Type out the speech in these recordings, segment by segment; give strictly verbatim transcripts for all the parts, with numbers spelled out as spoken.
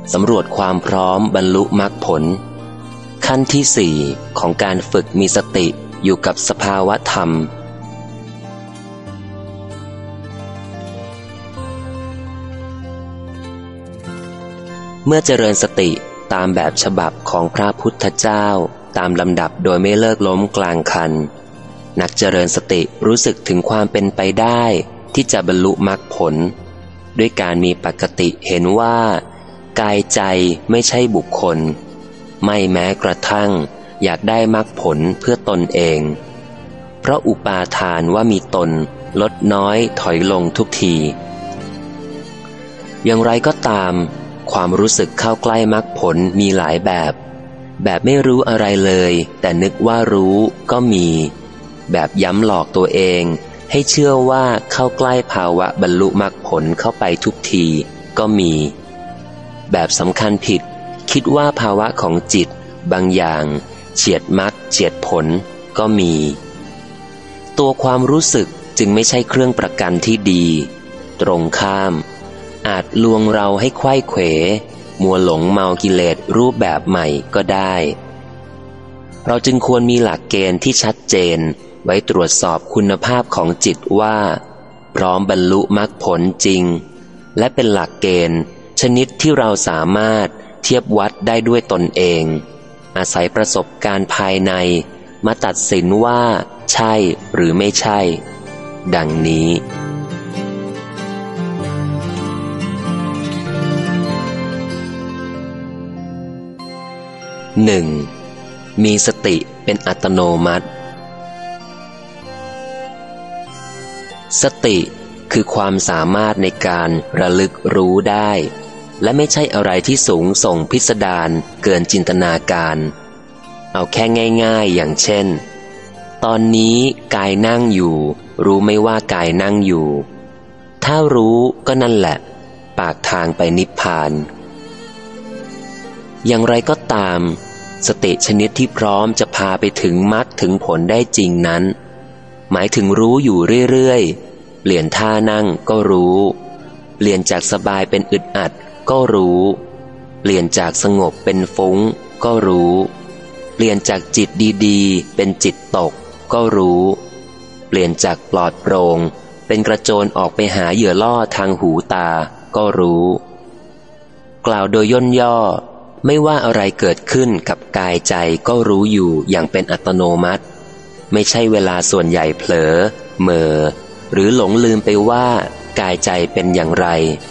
สำรวจความพร้อมบรรลุมรรคผลขั้นที่สี่ของการฝึกมีสติอยู่กับสภาวะธรรมเมื่อเจริญสติตามแบบฉบับของพระพุทธเจ้าตามลำดับโดยไม่เลิกล้มกลางคันนักเจริญสติรู้สึกถึงความเป็นไปได้ที่จะบรรลุมรรคผลด้วยการมีปกติเห็นว่ากายใจไม่ใช่บุคคลไม่แม้กระทั่งอยากได้มรรคผลเพื่อตนเองเพราะอุปาทานว่ามีตนลดน้อยถอยลงทุกทีอย่างไรก็ตามความรู้สึกเข้าใกล้มรรคผลมีหลายแบบแบบไม่รู้อะไรเลยแต่นึกว่ารู้ก็มีแบบย้ำหลอกตัวเองให้เชื่อว่าเข้าใกล้ภาวะบรรลุมรรคผลเข้าไปทุกทีก็มีแบบสำคัญผิดคิดว่าภาวะของจิตบางอย่างเฉียดมรรคเฉียดผลก็มีตัวความรู้สึกจึงไม่ใช่เครื่องประกันที่ดีตรงข้ามอาจลวงเราให้ไขว้เขวมัวหลงเมากิเลสรูปแบบใหม่ก็ได้เราจึงควรมีหลักเกณฑ์ที่ชัดเจนไว้ตรวจสอบคุณภาพของจิตว่าพร้อมบรรลุมรรคผลจริงและเป็นหลักเกณฑ์ชนิดที่เราสามารถเทียบวัดได้ด้วยตนเองอาศัยประสบการณ์ภายในมาตัดสินว่าใช่หรือไม่ใช่ดังนี้หนึ่งมีสติเป็นอัตโนมัติสติคือความสามารถในการระลึกรู้ได้และไม่ใช่อะไรที่สูงส่งพิสดารเกินจินตนาการเอาแค่ง่ายๆอย่างเช่นตอนนี้กายนั่งอยู่รู้ไม่ว่ากายนั่งอยู่ถ้ารู้ก็นั่นแหละปากทางไปนิพพานอย่างไรก็ตามสติชนิดที่พร้อมจะพาไปถึงมรรคถึงผลได้จริงนั้นหมายถึงรู้อยู่เรื่อยๆเปลี่ยนท่านั่งก็รู้เปลี่ยนจากสบายเป็นอึดอัดก็รู้เปลี่ยนจากสงบเป็นฟุ้งก็รู้เปลี่ยนจากจิตดีๆเป็นจิตตกก็รู้เปลี่ยนจากปลอดโปร่งเป็นกระโจนออกไปหาเหยื่อล่อทางหูตาก็รู้กล่าวโดยย่นย่อไม่ว่าอะไรเกิดขึ้นกับกายใจก็รู้อยู่อย่างเป็นอัตโนมัติไม่ใช่เวลาส่วนใหญ่เผลอเมอหรือหลงลืมไปว่ากายใจเป็นอย่างไร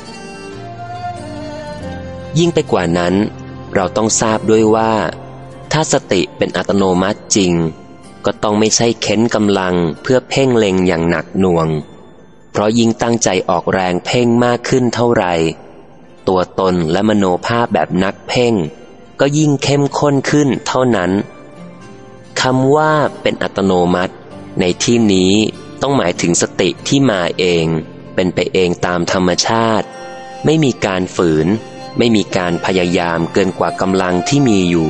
ยิ่งไปกว่านั้นเราต้องทราบด้วยว่าถ้าสติเป็นอัตโนมัติจริงก็ต้องไม่ใช่เค้นกำลังเพื่อเพ่งเล็งอย่างหนักหน่วงเพราะยิ่งตั้งใจออกแรงเพ่งมากขึ้นเท่าไหร่ตัวตนและมโนภาพแบบนักเพ่งก็ยิ่งเข้มข้นขึ้นเท่านั้นคำว่าเป็นอัตโนมัติในที่นี้ต้องหมายถึงสติที่มาเองเป็นไปเองตามธรรมชาติไม่มีการฝืนไม่มีการพยายามเกินกว่ากำลังที่มีอยู่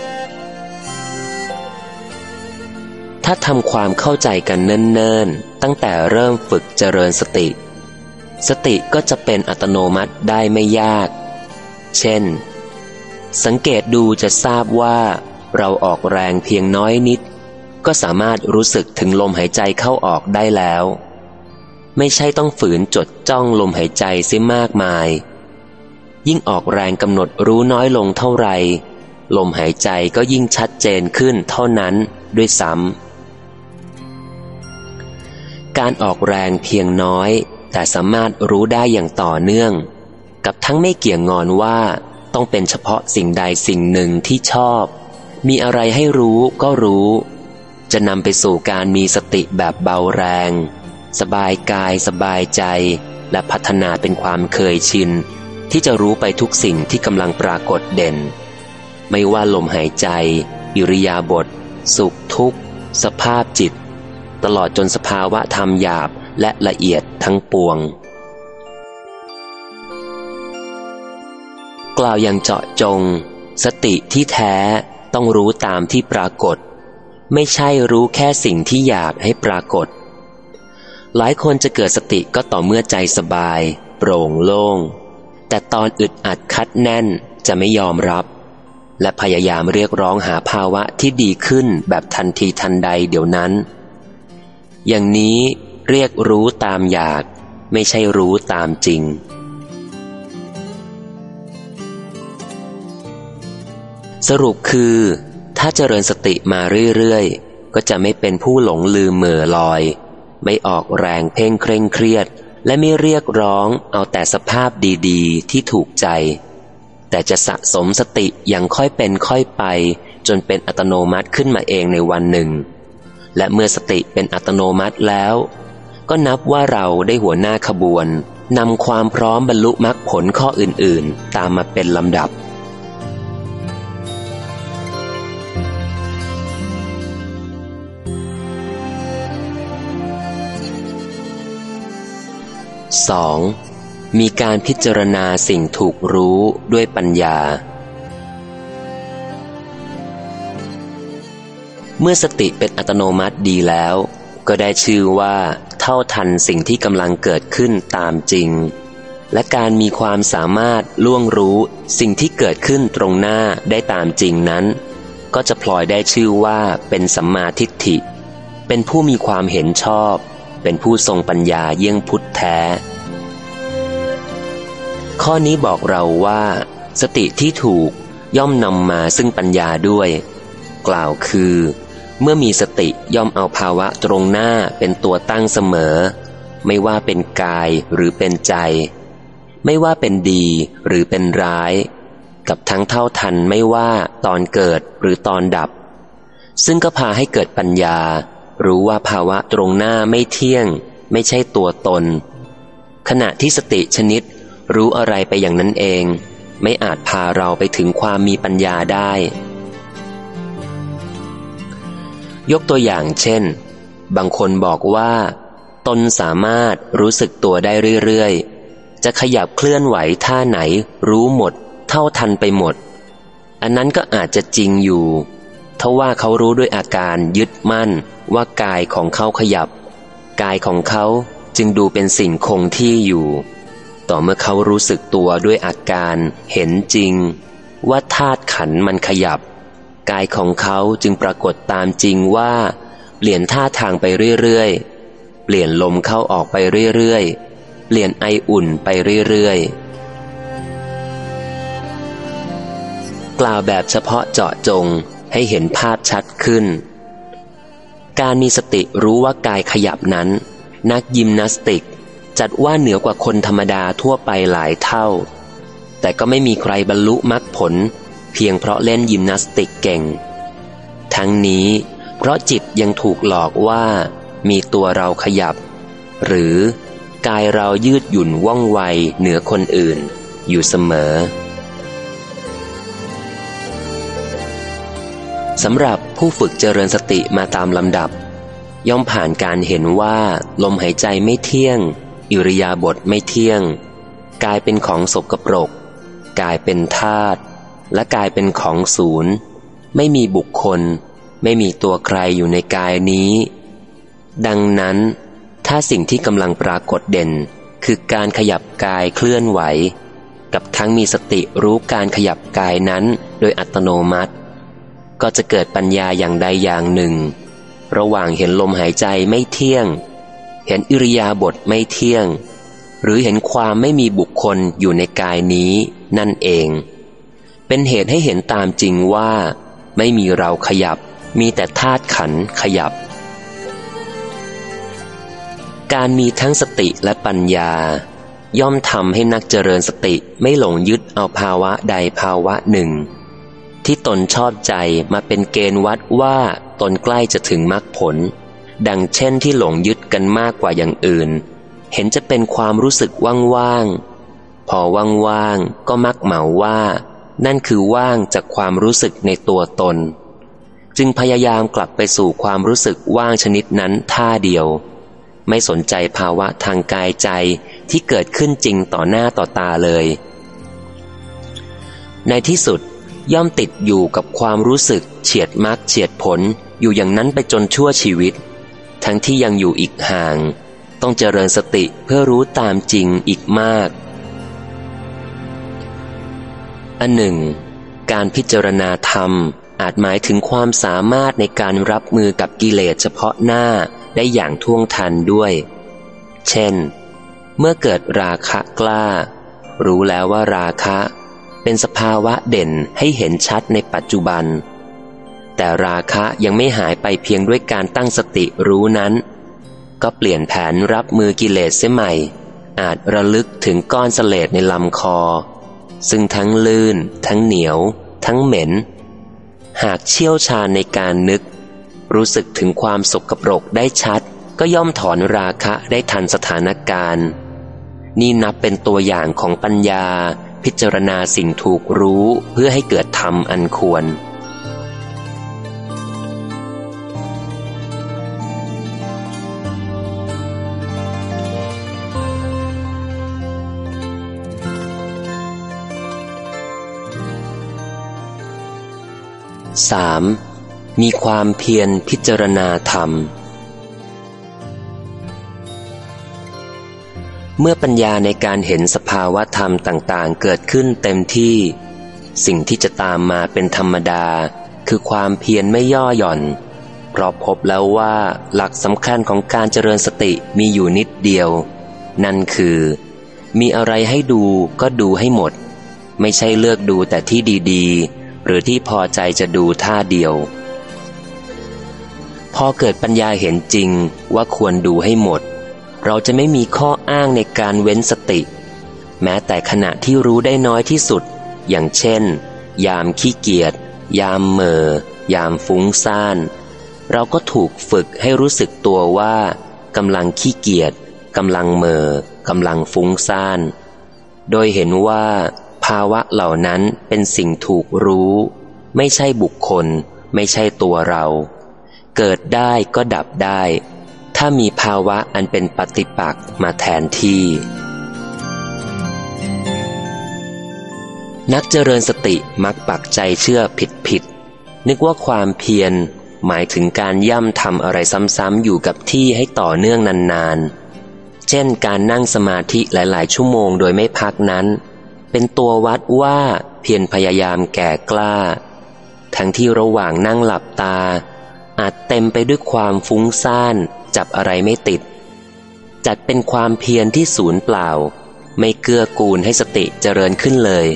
ถ้าทำความเข้าใจกันเนิ่นๆตั้งแต่เริ่มฝึกเจริญสติสติก็จะเป็นอัตโนมัติได้ไม่ยากเช่นสังเกตดูจะทราบว่าเราออกแรงเพียงน้อยนิดก็สามารถรู้สึกถึงลมหายใจเข้าออกได้แล้วไม่ใช่ต้องฝืนจดจ้องลมหายใจเสียมากมายยิ่งออกแรงกำหนดรู้น้อยลงเท่าไรลมหายใจก็ยิ่งชัดเจนขึ้นเท่านั้นด้วยซ้ำการออกแรงเพียงน้อยแต่สามารถรู้ได้อย่างต่อเนื่องกับทั้งไม่เกี่ยงงอนว่าต้องเป็นเฉพาะสิ่งใดสิ่งหนึ่งที่ชอบมีอะไรให้รู้ก็รู้จะนำไปสู่การมีสติแบบเบาแรงสบายกายสบายใจและพัฒนาเป็นความเคยชินที่จะรู้ไปทุกสิ่งที่กำลังปรากฏเด่นไม่ว่าลมหายใจอิริยาบถสุขทุกข์สภาพจิตตลอดจนสภาวะธรรมหยาบและละเอียดทั้งปวงกล่าวอย่างเจาะจงสติที่แท้ต้องรู้ตามที่ปรากฏไม่ใช่รู้แค่สิ่งที่อยากให้ปรากฏหลายคนจะเกิดสติก็ต่อเมื่อใจสบายโปร่งโล่งแต่ตอนอึดอัดคัดแน่นจะไม่ยอมรับและพยายามเรียกร้องหาภาวะที่ดีขึ้นแบบทันทีทันใดเดี๋ยวนั้นอย่างนี้เรียกรู้ตามอยากไม่ใช่รู้ตามจริงสรุปคือถ้าเจริญสติมาเรื่อยๆก็จะไม่เป็นผู้หลงลืมเหม่อลอยไม่ออกแรงเพ่งเคร่งเครียดและไม่เรียกร้องเอาแต่สภาพดีๆที่ถูกใจแต่จะสะสมสติอย่างค่อยเป็นค่อยไปจนเป็นอัตโนมัติขึ้นมาเองในวันหนึ่งและเมื่อสติเป็นอัตโนมัติแล้วก็นับว่าเราได้หัวหน้าขบวนนำความพร้อมบรรลุมรรคผลข้ออื่นๆตามมาเป็นลำดับสอง มีการพิจารณาสิ่งถูกรู้ด้วยปัญญาเมื่อสติเป็นอัตโนมัติดีแล้วก็ได้ชื่อว่าเท่าทันสิ่งที่กำลังเกิดขึ้นตามจริงและการมีความสามารถล่วงรู้สิ่งที่เกิดขึ้นตรงหน้าได้ตามจริงนั้นก็จะพลอยได้ชื่อว่าเป็นสัมมาทิฏฐิเป็นผู้มีความเห็นชอบเป็นผู้ทรงปัญญาเยี่ยงพุทธแท้ข้อนี้บอกเราว่าสติที่ถูกย่อมนำมาซึ่งปัญญาด้วยกล่าวคือเมื่อมีสติย่อมเอาภาวะตรงหน้าเป็นตัวตั้งเสมอไม่ว่าเป็นกายหรือเป็นใจไม่ว่าเป็นดีหรือเป็นร้ายกับทั้งเท่าทันไม่ว่าตอนเกิดหรือตอนดับซึ่งก็พาให้เกิดปัญญารู้ว่าภาวะตรงหน้าไม่เที่ยงไม่ใช่ตัวตนขณะที่สติชนิดรู้อะไรไปอย่างนั้นเองไม่อาจพาเราไปถึงความมีปัญญาได้ยกตัวอย่างเช่นบางคนบอกว่าตนสามารถรู้สึกตัวได้เรื่อยๆจะขยับเคลื่อนไหวท่าไหนรู้หมดเท่าทันไปหมดอันนั้นก็อาจจะจริงอยู่ทว่าเขารู้ด้วยอาการยึดมั่นว่ากายของเขาขยับกายของเขาจึงดูเป็นสิ่งคงที่อยู่ต่อเมื่อเขารู้สึกตัวด้วยอาการเห็นจริงว่าธาตุขันธ์มันขยับกายของเขาจึงปรากฏตามจริงว่าเปลี่ยนท่าทางไปเรื่อยๆเปลี่ยนลมเข้าออกไปเรื่อยๆเปลี่ยนไออุ่นไปเรื่อยๆกล่าวแบบเฉพาะเจาะจงให้เห็นภาพชัดขึ้นการมีสติรู้ว่ากายขยับนั้นนักยิมนาสติกจัดว่าเหนือกว่าคนธรรมดาทั่วไปหลายเท่าแต่ก็ไม่มีใครบรรลุมรรคผลเพียงเพราะเล่นยิมนาสติกเก่งทั้งนี้เพราะจิตยังถูกหลอกว่ามีตัวเราขยับหรือกายเรายืดหยุ่นว่องไวเหนือคนอื่นอยู่เสมอสำหรับผู้ฝึกเจริญสติมาตามลำดับย่อมผ่านการเห็นว่าลมหายใจไม่เที่ยงอิริยาบถไม่เที่ยงกายเป็นของสกปรกกายเป็นธาตุและกายเป็นของศูนย์ไม่มีบุคคลไม่มีตัวใครอยู่ในกายนี้ดังนั้นถ้าสิ่งที่กำลังปรากฏเด่นคือการขยับกายเคลื่อนไหวกับทั้งมีสติรู้การขยับกายนั้นโดยอัตโนมัติก็จะเกิดปัญญาอย่างใดอย่างหนึ่งระหว่างเห็นลมหายใจไม่เที่ยงเห็นอิริยาบถไม่เที่ยงหรือเห็นความไม่มีบุคคลอยู่ในกายนี้นั่นเองเป็นเหตุให้เห็นตามจริงว่าไม่มีเราขยับมีแต่ธาตุขันธ์ขยับการมีทั้งสติและปัญญาย่อมทำให้นักเจริญสติไม่หลงยึดเอาภาวะใดภาวะหนึ่งที่ตนชอบใจมาเป็นเกณฑ์วัดว่าตนใกล้จะถึงมรรคผลดังเช่นที่หลงยึดกันมากกว่าอย่างอื่นเห็นจะเป็นความรู้สึกว่างๆพอว่างๆก็มักเหมาว่านั่นคือว่างจากความรู้สึกในตัวตนจึงพยายามกลับไปสู่ความรู้สึกว่างชนิดนั้นท่าเดียวไม่สนใจภาวะทางกายใจที่เกิดขึ้นจริงต่อหน้าต่อตาเลยในที่สุดย่อมติดอยู่กับความรู้สึกเฉียดมรรคเฉียดผลอยู่อย่างนั้นไปจนชั่วชีวิตทั้งที่ยังอยู่อีกห่างต้องเจริญสติเพื่อรู้ตามจริงอีกมากอันหนึ่งการพิจารณาธรรมอาจหมายถึงความสามารถในการรับมือกับกิเลสเฉพาะหน้าได้อย่างท่วงทันด้วยเช่นเมื่อเกิดราคะกล้ารู้แล้วว่าราคะเป็นสภาวะเด่นให้เห็นชัดในปัจจุบันแต่ราคะยังไม่หายไปเพียงด้วยการตั้งสติรู้นั้นก็เปลี่ยนแผนรับมือกิเลสเสียใหม่อาจระลึกถึงก้อนเสลดในลำคอซึ่งทั้งลื่นทั้งเหนียวทั้งเหม็นหากเชี่ยวชาญในการนึกรู้สึกถึงความสกปรกได้ชัดก็ย่อมถอนราคะได้ทันสถานการณ์นี่นับเป็นตัวอย่างของปัญญาพิจารณาสิ่งถูกรู้เพื่อให้เกิดธรรมอันควรสาม มีความเพียรพิจารณาธรรมเมื่อปัญญาในการเห็นสภาวะธรรมต่างๆเกิดขึ้นเต็มที่สิ่งที่จะตามมาเป็นธรรมดาคือความเพียรไม่ย่อหย่อนเพราะพบแล้วว่าหลักสำคัญของการเจริญสติมีอยู่นิดเดียวนั่นคือมีอะไรให้ดูก็ดูให้หมดไม่ใช่เลือกดูแต่ที่ดีๆหรือที่พอใจจะดูท่าเดียวพอเกิดปัญญาเห็นจริงว่าควรดูให้หมดเราจะไม่มีข้ออ้างในการเว้นสติแม้แต่ขณะที่รู้ได้น้อยที่สุดอย่างเช่นยามขี้เกียจยามเหม่อยามฟุ้งซ่านเราก็ถูกฝึกให้รู้สึกตัวว่ากำลังขี้เกียจกำลังเหม่อกำลังฟุ้งซ่านโดยเห็นว่าภาวะเหล่านั้นเป็นสิ่งถูกรู้ไม่ใช่บุคคลไม่ใช่ตัวเราเกิดได้ก็ดับได้ถ้ามีภาวะอันเป็นปฏิปักษ์มาแทนที่นักเจริญสติมักปักใจเชื่อผิดๆนึกว่าความเพียรหมายถึงการย่ำทำอะไรซ้ำๆอยู่กับที่ให้ต่อเนื่องนานๆเช่นการนั่งสมาธิหลายๆชั่วโมงโดยไม่พักนั้นเป็นตัววัดว่าเพียรพยายามแก่กล้าทั้งที่ระหว่างนั่งหลับตาอาจเต็มไปด้วยความฟุ้งซ่านจับอะไรไม่ติดจัดเป็นความเพียรที่สูญเปล่าไม่เกื้อกูลให้สติเจริญขึ้นเลย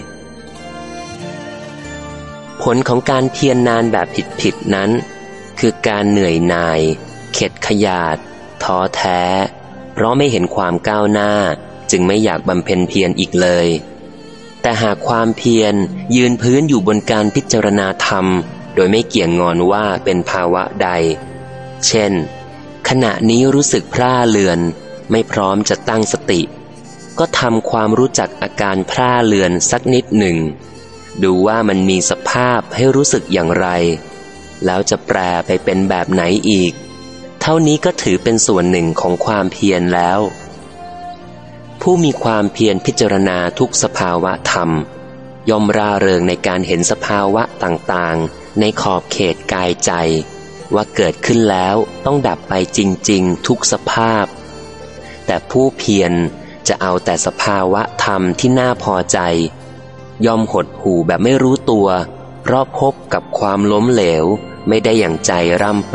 ผลของการเพียรนนานแบบผิดๆนั้นคือการเหนื่อยหน่ายเข็ดขยาดท้อแท้เพราะไม่เห็นความก้าวหน้าจึงไม่อยากบำเพ็ญเพียรอีกเลยแต่หากความเพียรยืนพื้นอยู่บนการพิจารณาธรรมโดยไม่เกี่ยงงอนว่าเป็นภาวะใดเช่นขณะนี้รู้สึกพร่าเลือนไม่พร้อมจะตั้งสติก็ทำความรู้จักอาการพร่าเลือนสักนิดหนึ่งดูว่ามันมีสภาพให้รู้สึกอย่างไรแล้วจะแปลไปเป็นแบบไหนอีกเท่านี้ก็ถือเป็นส่วนหนึ่งของความเพียรแล้วผู้มีความเพียรพิจารณาทุกสภาวะธรรมย่อมร่าเริงในการเห็นสภาวะต่างๆในขอบเขตกายใจว่าเกิดขึ้นแล้วต้องดับไปจริงๆทุกสภาพแต่ผู้เพียรจะเอาแต่สภาวะธรรมที่น่าพอใจย่อมหดหู่แบบไม่รู้ตัวเพราะพบกับความล้มเหลวไม่ได้อย่างใจร่ำไป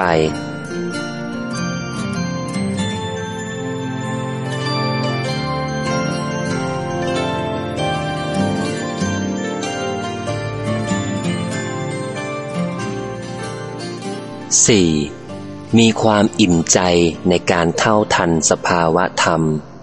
สี่ มีความอิ่มใจในการเท่าทันสภาวะธรรม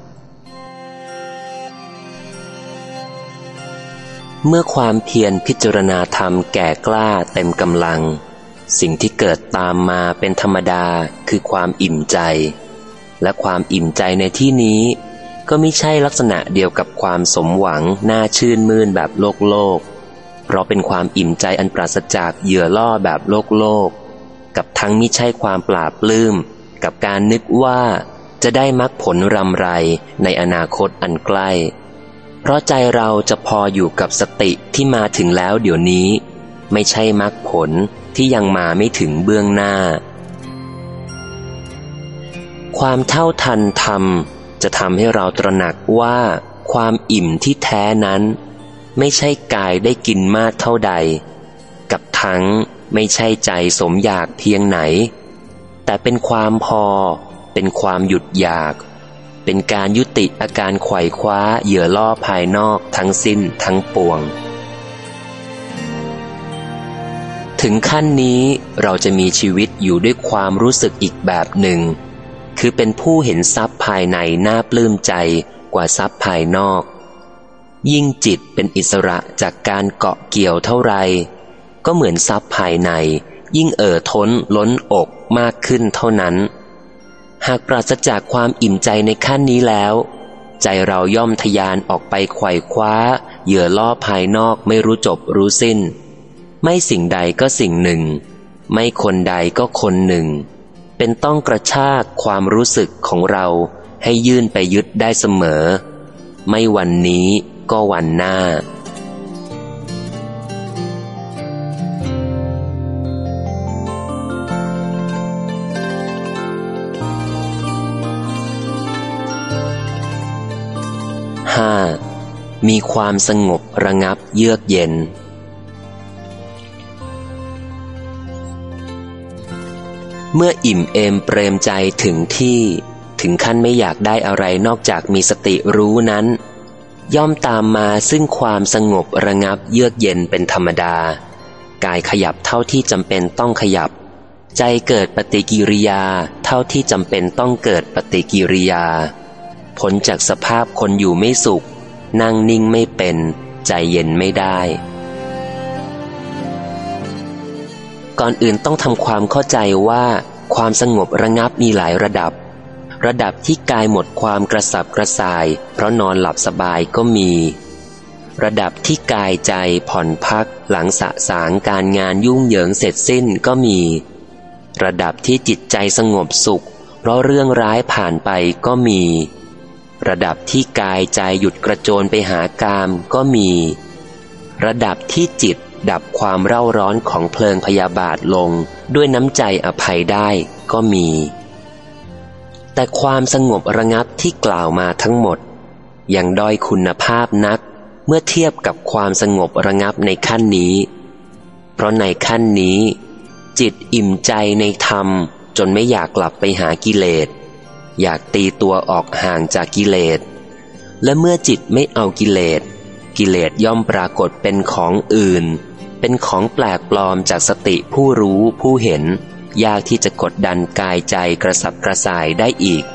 เมื่อความเพียรพิจารณาธรรมแก่กล้าเต็มกำลังสิ่งที่เกิดตามมาเป็นธรรมดาคือความอิ่มใจและความอิ่มใจในที่นี้ก็ไม่ใช่ลักษณะเดียวกับความสมหวังน่าชื่นมื่นแบบโลกโลกเพราะเป็นความอิ่มใจอันปราศจากเหยื่อล่อแบบโลกโลกกับทั้งมิใช่ความปราบปลื้มกับการนึกว่าจะได้มรรคผลรำไรในอนาคตอันใกล้เพราะใจเราจะพออยู่กับสติที่มาถึงแล้วเดี๋ยวนี้ไม่ใช่มรรคผลที่ยังมาไม่ถึงเบื้องหน้าความเท่าทันธรรมจะทำให้เราตระหนักว่าความอิ่มที่แท้นั้นไม่ใช่กายได้กินมากเท่าใดกับทั้งไม่ใช่ใจสมอยากเพียงไหนแต่เป็นความพอเป็นความหยุดอยากเป็นการยุติอาการไขว่คว้าเหยื่อล่อภายนอกทั้งสิ้นทั้งปวงถึงขั้นนี้เราจะมีชีวิตอยู่ด้วยความรู้สึกอีกแบบหนึ่งคือเป็นผู้เห็นทรัพย์ภายในน่าปลื้มใจกว่าทรัพย์ภายนอกยิ่งจิตเป็นอิสระจากการเกาะเกี่ยวเท่าไรก็เหมือนทรัพย์ภายในยิ่งเอ่อท้นล้นอกมากขึ้นเท่านั้นหากปราศจากความอิ่มใจในขั้นนี้แล้วใจเราย่อมทะยานออกไปไขว่คว้าเหยื่อล่อภายนอกไม่รู้จบรู้สิ้นไม่สิ่งใดก็สิ่งหนึ่งไม่คนใดก็คนหนึ่งเป็นต้องกระชากความรู้สึกของเราให้ยื่นไปยึดได้เสมอไม่วันนี้ก็วันหน้าห้ามีความสงบระงับเยือกเย็นเมื่ออิ่มเอมเปรมใจถึงที่ถึงขั้นไม่อยากได้อะไรนอกจากมีสติรู้นั้นย่อมตามมาซึ่งความสงบระงับเยือกเย็นเป็นธรรมดากายขยับเท่าที่จำเป็นต้องขยับใจเกิดปฏิกิริยาเท่าที่จำเป็นต้องเกิดปฏิกิริยาพ้นจากสภาพคนอยู่ไม่สุขนั่งนิ่งไม่เป็นใจเย็นไม่ได้ก่อนอื่นต้องทำความเข้าใจว่าความสงบระงับมีหลายระดับระดับที่กายหมดความกระสับกระส่ายเพราะนอนหลับสบายก็มีระดับที่กายใจผ่อนพักหลังสะสางการงานยุ่งเหยิงเสร็จสิ้นก็มีระดับที่จิตใจสงบสุขเพราะเรื่องร้ายผ่านไปก็มีระดับที่กายใจหยุดกระโจนไปหากามก็มีระดับที่จิตดับความเร่าร้อนของเพลิงพยาบาทลงด้วยน้ำใจอภัยได้ก็มีแต่ความสงบระงับที่กล่าวมาทั้งหมดยังด้อยคุณภาพนักเมื่อเทียบกับความสงบระงับในขั้นนี้เพราะในขั้นนี้จิตอิ่มใจในธรรมจนไม่อยากกลับไปหากิเลสอยากตีตัวออกห่างจากกิเลสและเมื่อจิตไม่เอากิเลสกิเลสย่อมปรากฏเป็นของอื่นเป็นของแปลกปลอมจากสติผู้รู้ผู้เห็นยากที่จะกดดันกายใจกระสับกระส่ายได้อีก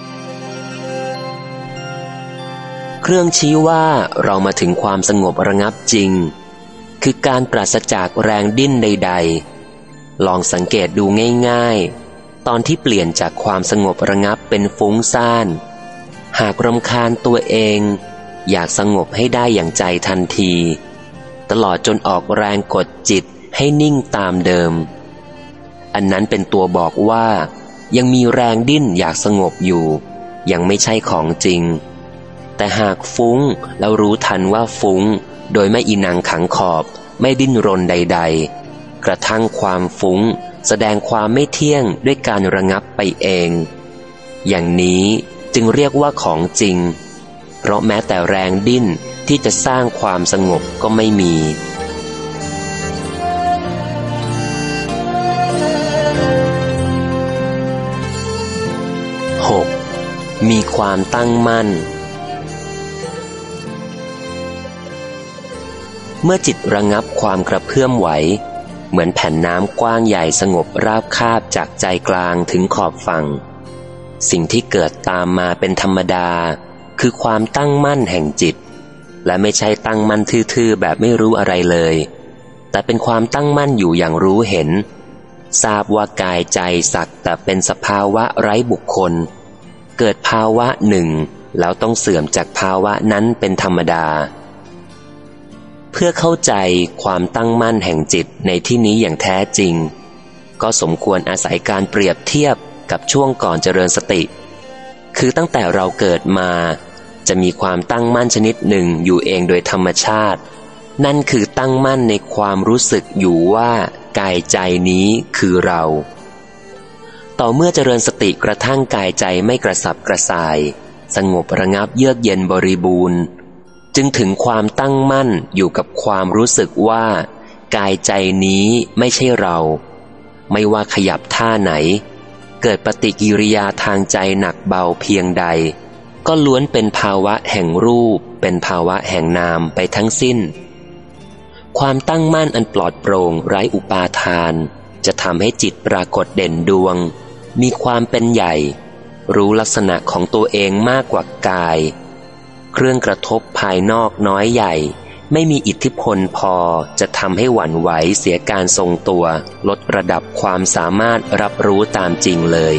เครื่องชี้ว่าเรามาถึงความสงบระงับจริงคือการปราศจากแรงดิ้นใดๆลองสังเกตดูง่ายๆตอนที่เปลี่ยนจากความสงบระงับเป็นฟุ้งซ่านหากรำคาญตัวเองอยากสงบให้ได้อย่างใจทันทีตลอดจนออกแรงกดจิตให้นิ่งตามเดิมอันนั้นเป็นตัวบอกว่ายังมีแรงดิ้นอยากสงบอยู่ยังไม่ใช่ของจริงแต่หากฟุ้งแล้วรู้ทันว่าฟุ้งโดยไม่อีนังขังขอบไม่ดิ้นรนใดๆกระทั่งความฟุ้งแสดงความไม่เที่ยงด้วยการระงับไปเองอย่างนี้จึงเรียกว่าของจริงเพราะแม้แต่แรงดิ้นที่จะสร้างความสงบก็ไม่มีหกมีความตั้งมั่นเมื่อจิตระงับความกระเพื่อมไหวเหมือนแผ่นน้ำกว้างใหญ่สงบราบคาบจากใจกลางถึงขอบฝั่งสิ่งที่เกิดตามมาเป็นธรรมดาคือความตั้งมั่นแห่งจิตและไม่ใช่ตั้งมั่นทื่อๆแบบไม่รู้อะไรเลยแต่เป็นความตั้งมั่นอยู่อย่างรู้เห็นทราบว่ากายใจสักแต่เป็นสภาวะไร้บุคคลเกิดภาวะหนึ่งแล้วต้องเสื่อมจากภาวะนั้นเป็นธรรมดาเพื่อเข้าใจความตั้งมั่นแห่งจิตในที่นี้อย่างแท้จริงก็สมควรอาศัยการเปรียบเทียบกับช่วงก่อนเจริญสติคือตั้งแต่เราเกิดมาจะมีความตั้งมั่นชนิดหนึ่งอยู่เองโดยธรรมชาตินั่นคือตั้งมั่นในความรู้สึกอยู่ว่ากายใจนี้คือเราต่อเมื่อเจริญสติกระทั่งกายใจไม่กระสับกระส่ายสงบระงับเยือกเย็นบริบูรณ์จึงถึงความตั้งมั่นอยู่กับความรู้สึกว่ากายใจนี้ไม่ใช่เราไม่ว่าขยับท่าไหนเกิดปฏิกิริยาทางใจหนักเบาเพียงใดก็ล้วนเป็นภาวะแห่งรูปเป็นภาวะแห่งนามไปทั้งสิ้นความตั้งมั่นอันปลอดโปร่งไร้อุปาทานจะทำให้จิตปรากฏเด่นดวงมีความเป็นใหญ่รู้ลักษณะของตัวเองมากกว่ากายเครื่องกระทบภายนอกน้อยใหญ่ไม่มีอิทธิพลพอจะทำให้หวั่นไหวเสียการทรงตัวลดระดับความสามารถรับรู้ตามจริงเลย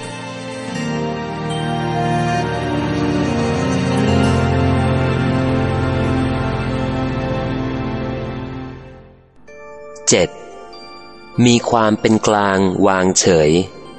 เจ็ดมีความเป็นกลางวางเฉย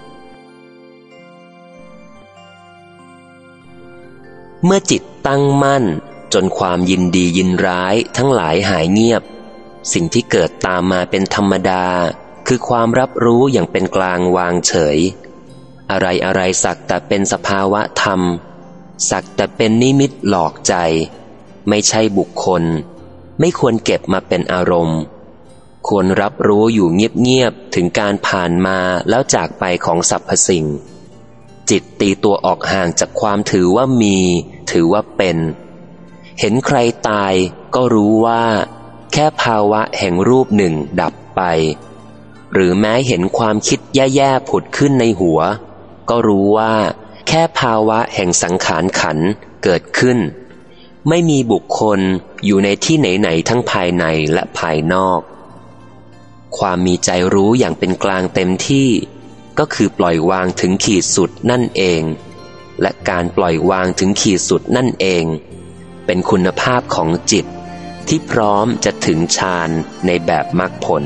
เมื่อจิตตั้งมั่นจนความยินดียินร้ายทั้งหลายหายเงียบสิ่งที่เกิดตามมาเป็นธรรมดาคือความรับรู้อย่างเป็นกลางวางเฉยอะไรอะไรสักแต่เป็นสภาวะธรรมสักแต่เป็นนิมิตหลอกใจไม่ใช่บุคคลไม่ควรเก็บมาเป็นอารมณ์ควรรับรู้อยู่เงียบๆถึงการผ่านมาแล้วจากไปของสรรพสิ่งจิตตีตัวออกห่างจากความถือว่ามีถือว่าเป็นเห็นใครตายก็รู้ว่าแค่ภาวะแห่งรูปหนึ่งดับไปหรือแม้เห็นความคิดแย่ๆผุดขึ้นในหัวก็รู้ว่าแค่ภาวะแห่งสังขารขันธ์เกิดขึ้นไม่มีบุคคลอยู่ในที่ไหนๆทั้งภายในและภายนอกความมีใจรู้อย่างเป็นกลางเต็มที่ก็คือปล่อยวางถึงขีดสุดนั่นเองและการปล่อยวางถึงขีดสุดนั่นเองเป็นคุณภาพของจิตที่พร้อมจะถึงฌานในแบบมรรคผล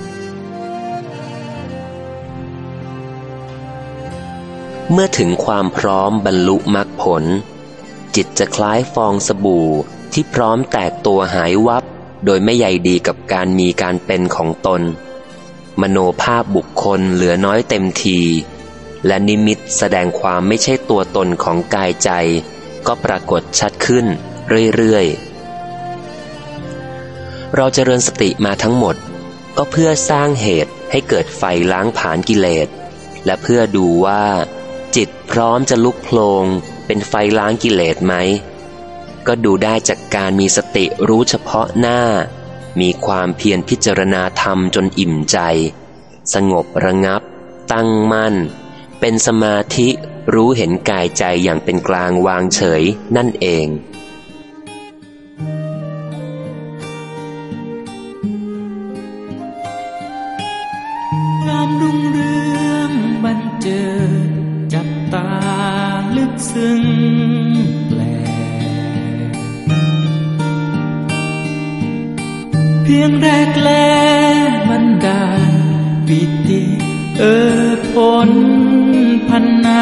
เมื่อถึงความพร้อมบรรลุมรรคผลจิตจะคล้ายฟองสบู่ที่พร้อมแตกตัวหายวับโดยไม่ใยดีกับการมีการเป็นของตนมโนภาพบุคคลเหลือน้อยเต็มทีและนิมิตแสดงความไม่ใช่ตัวตนของกายใจก็ปรากฏชัดขึ้นเรื่อยๆเราเจริญสติมาทั้งหมดก็เพื่อสร้างเหตุให้เกิดไฟล้างผลาญกิเลสและเพื่อดูว่าจิตพร้อมจะลุกโผลงเป็นไฟล้างกิเลสไหมก็ดูได้จากการมีสติรู้เฉพาะหน้ามีความเพียรพิจารณาธรรมจนอิ่มใจสงบระงับตั้งมั่นเป็นสมาธิรู้เห็นกายใจอย่างเป็นกลางวางเฉยนั่นเองความรุ่งเรืองบันเจิดจับตาลึกซึ้งแปลกเพียงแรกแลบันดาลปิติเออผลพันนา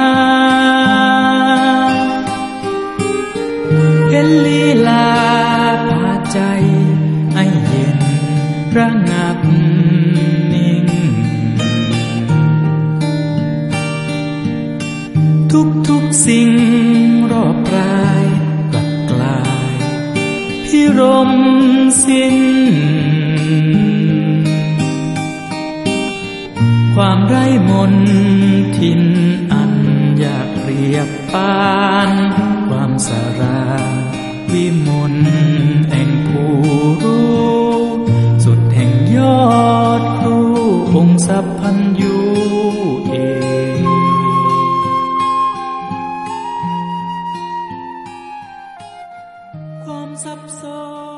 เห็นลีลาพาใจให้เย็นระงับนิ่งทุกทุกสิ่งรอบกายกลับกลายพิรมสิ้นความไร้มนทินอันอยากเปรียบปานความสาราวิมลแห่งผู้รู้สุดแห่งยอดครูองค์สัพพัญญูเองความซับซ้อน